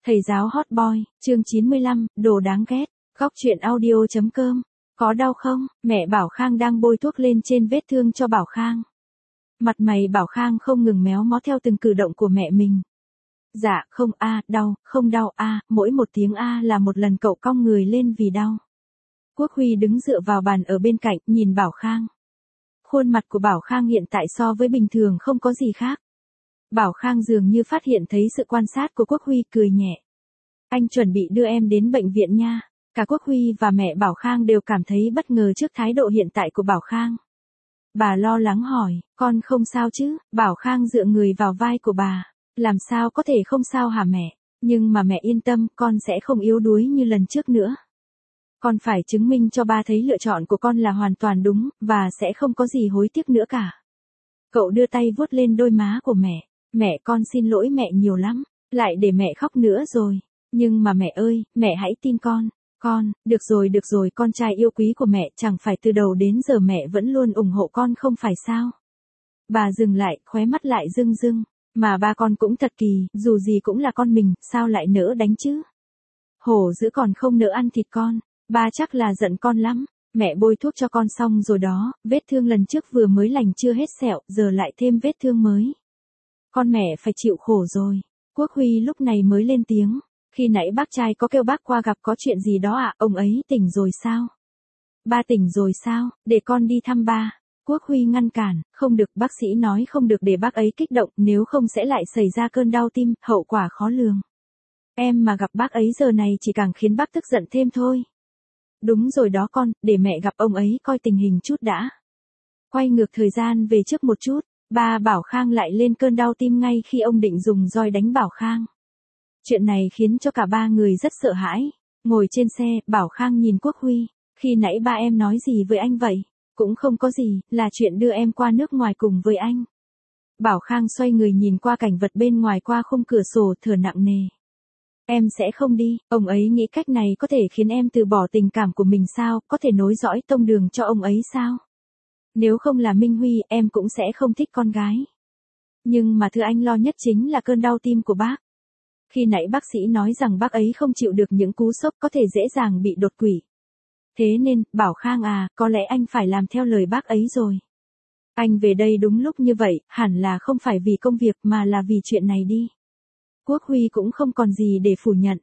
Thầy giáo hot boy, chương 95, đồ đáng ghét. Góc truyện audio.com. Có đau không? Mẹ Bảo Khang đang bôi thuốc lên trên vết thương cho Bảo Khang. Mặt mày Bảo Khang không ngừng méo mó theo từng cử động của mẹ mình. Dạ, không đau, không đau mỗi một tiếng là một lần cậu cong người lên vì đau. Quốc Huy đứng dựa vào bàn ở bên cạnh, nhìn Bảo Khang. Khuôn mặt của Bảo Khang hiện tại so với bình thường không có gì khác. Bảo Khang dường như phát hiện thấy sự quan sát của Quốc Huy, cười nhẹ. Anh chuẩn bị đưa em đến bệnh viện nha. Cả Quốc Huy và mẹ Bảo Khang đều cảm thấy bất ngờ trước thái độ hiện tại của Bảo Khang. Bà lo lắng hỏi, con không sao chứ? Bảo Khang dựa người vào vai của bà. Làm sao có thể không sao hả mẹ? Nhưng mà mẹ yên tâm, con sẽ không yếu đuối như lần trước nữa. Con phải chứng minh cho ba thấy lựa chọn của con là hoàn toàn đúng, và sẽ không có gì hối tiếc nữa cả. Cậu đưa tay vuốt lên đôi má của mẹ. Mẹ con xin lỗi mẹ nhiều lắm, lại để mẹ khóc nữa rồi. Nhưng mà mẹ ơi, mẹ hãy tin con. Con, được rồi, con trai yêu quý của mẹ, chẳng phải từ đầu đến giờ mẹ vẫn luôn ủng hộ con không phải sao? Bà dừng lại, khóe mắt lại rưng rưng. Mà ba con cũng thật kỳ, dù gì cũng là con mình, sao lại nỡ đánh chứ? Hổ dữ còn không nỡ ăn thịt con, ba chắc là giận con lắm. Mẹ bôi thuốc cho con xong rồi đó, vết thương lần trước vừa mới lành chưa hết sẹo, giờ lại thêm vết thương mới. Con mẹ phải chịu khổ rồi. Quốc Huy lúc này mới lên tiếng. Khi nãy bác trai có kêu bác qua gặp có chuyện gì đó ông ấy tỉnh rồi sao? Ba tỉnh rồi sao? Để con đi thăm ba. Quốc Huy ngăn cản, không được, bác sĩ nói không được để bác ấy kích động, nếu không sẽ lại xảy ra cơn đau tim, hậu quả khó lường. Em mà gặp bác ấy giờ này chỉ càng khiến bác tức giận thêm thôi. Đúng rồi đó con, để mẹ gặp ông ấy coi tình hình chút đã. Quay ngược thời gian về trước một chút. Ba Bảo Khang lại lên cơn đau tim ngay khi ông định dùng roi đánh Bảo Khang. Chuyện này khiến cho cả ba người rất sợ hãi. Ngồi trên xe, Bảo Khang nhìn Quốc Huy. Khi nãy ba em nói gì với anh vậy? Cũng không có gì, là chuyện đưa em qua nước ngoài cùng với anh. Bảo Khang xoay người nhìn qua cảnh vật bên ngoài qua khung cửa sổ, thở nặng nề. Em sẽ không đi, ông ấy nghĩ cách này có thể khiến em từ bỏ tình cảm của mình sao, có thể nối dõi tông đường cho ông ấy sao? Nếu không là Minh Huy, em cũng sẽ không thích con gái. Nhưng mà thứ anh lo nhất chính là cơn đau tim của bác. Khi nãy bác sĩ nói rằng bác ấy không chịu được những cú sốc, có thể dễ dàng bị đột quỵ. Thế nên, Bảo Khang có lẽ anh phải làm theo lời bác ấy rồi. Anh về đây đúng lúc như vậy, hẳn là không phải vì công việc mà là vì chuyện này đi. Quốc Huy cũng không còn gì để phủ nhận.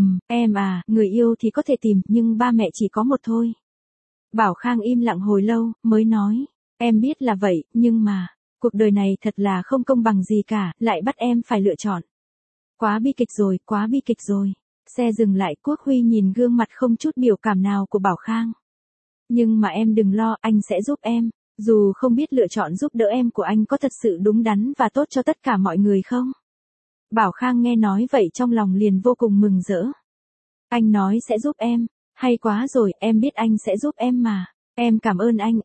Em người yêu thì có thể tìm, nhưng ba mẹ chỉ có một thôi. Bảo Khang im lặng hồi lâu, mới nói, em biết là vậy, nhưng mà, cuộc đời này thật là không công bằng gì cả, lại bắt em phải lựa chọn. Quá bi kịch rồi. Xe dừng lại, Quốc Huy nhìn gương mặt không chút biểu cảm nào của Bảo Khang. Nhưng mà em đừng lo, anh sẽ giúp em, dù không biết lựa chọn giúp đỡ em của anh có thật sự đúng đắn và tốt cho tất cả mọi người không? Bảo Khang nghe nói vậy trong lòng liền vô cùng mừng rỡ. Anh nói sẽ giúp em. Hay quá rồi, em biết anh sẽ giúp em mà. Em cảm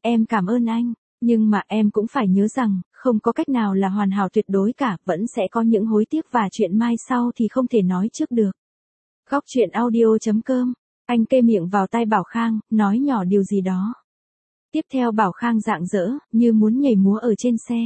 ơn anh. Nhưng mà em cũng phải nhớ rằng, không có cách nào là hoàn hảo tuyệt đối cả, vẫn sẽ có những hối tiếc và chuyện mai sau thì không thể nói trước được. Góc truyện audio.com. Anh kê miệng vào tai Bảo Khang, nói nhỏ điều gì đó. Tiếp theo Bảo Khang rạng rỡ, như muốn nhảy múa ở trên xe.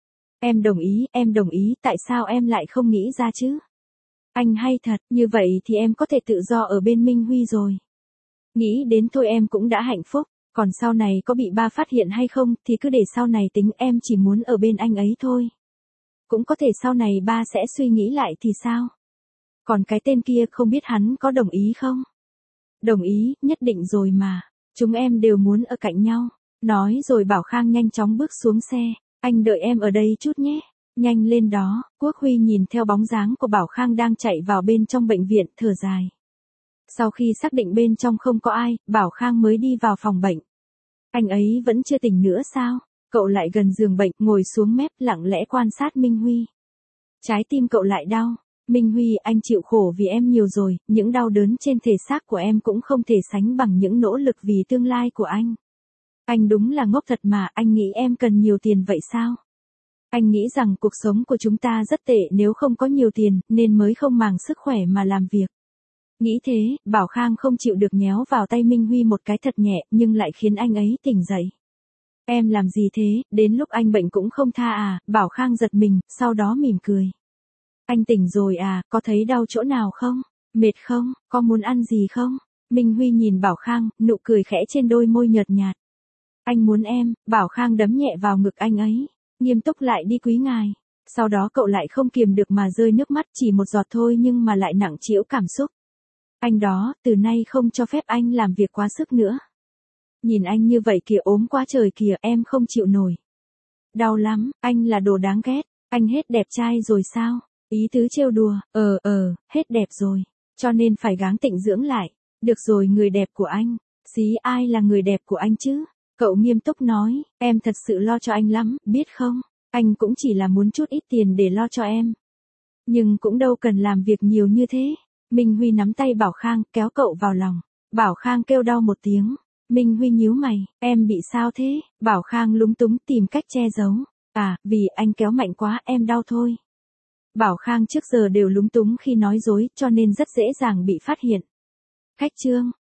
Em đồng ý, tại sao em lại không nghĩ ra chứ? Anh hay thật, như vậy thì em có thể tự do ở bên Minh Huy rồi. Nghĩ đến thôi em cũng đã hạnh phúc, còn sau này có bị ba phát hiện hay không thì cứ để sau này tính, em chỉ muốn ở bên anh ấy thôi. Cũng có thể sau này ba sẽ suy nghĩ lại thì sao? Còn cái tên kia không biết hắn có đồng ý không? Đồng ý, nhất định rồi mà. Chúng em đều muốn ở cạnh nhau. Nói rồi Bảo Khang nhanh chóng bước xuống xe. Anh đợi em ở đây chút nhé. Nhanh lên đó. Quốc Huy nhìn theo bóng dáng của Bảo Khang đang chạy vào bên trong bệnh viện, thở dài. Sau khi xác định bên trong không có ai, Bảo Khang mới đi vào phòng bệnh. Anh ấy vẫn chưa tỉnh nữa sao? Cậu lại gần giường bệnh, ngồi xuống mép, lặng lẽ quan sát Minh Huy. Trái tim cậu lại đau. Minh Huy, anh chịu khổ vì em nhiều rồi, những đau đớn trên thể xác của em cũng không thể sánh bằng những nỗ lực vì tương lai của anh. Anh đúng là ngốc thật mà, anh nghĩ em cần nhiều tiền vậy sao? Anh nghĩ rằng cuộc sống của chúng ta rất tệ nếu không có nhiều tiền, nên mới không màng sức khỏe mà làm việc. Nghĩ thế, Bảo Khang không chịu được nhéo vào tay Minh Huy một cái thật nhẹ, nhưng lại khiến anh ấy tỉnh dậy. Em làm gì thế, đến lúc anh bệnh cũng không tha Bảo Khang giật mình, sau đó mỉm cười. Anh tỉnh rồi à, có thấy đau chỗ nào không? Mệt không? Có muốn ăn gì không? Minh Huy nhìn Bảo Khang, nụ cười khẽ trên đôi môi nhợt nhạt. Anh muốn em, Bảo Khang đấm nhẹ vào ngực anh ấy. Nghiêm túc lại đi quý ngài. Sau đó cậu lại không kiềm được mà rơi nước mắt, chỉ một giọt thôi nhưng mà lại nặng trĩu cảm xúc. Anh đó, từ nay không cho phép anh làm việc quá sức nữa. Nhìn anh như vậy kìa, ốm quá trời kìa, em không chịu nổi. Đau lắm, anh là đồ đáng ghét. Anh hết đẹp trai rồi sao? Ý tứ trêu đùa, hết đẹp rồi. Cho nên phải gắng tịnh dưỡng lại. Được rồi, người đẹp của anh. Xí, ai là người đẹp của anh chứ? Cậu nghiêm túc nói, em thật sự lo cho anh lắm, biết không? Anh cũng chỉ là muốn chút ít tiền để lo cho em. Nhưng cũng đâu cần làm việc nhiều như thế. Minh Huy nắm tay Bảo Khang, kéo cậu vào lòng. Bảo Khang kêu đau một tiếng. Minh Huy nhíu mày, em bị sao thế? Bảo Khang lúng túng tìm cách che giấu. À, vì anh kéo mạnh quá, em đau thôi. Bảo Khang trước giờ đều lúng túng khi nói dối, cho nên rất dễ dàng bị phát hiện. Khách trương,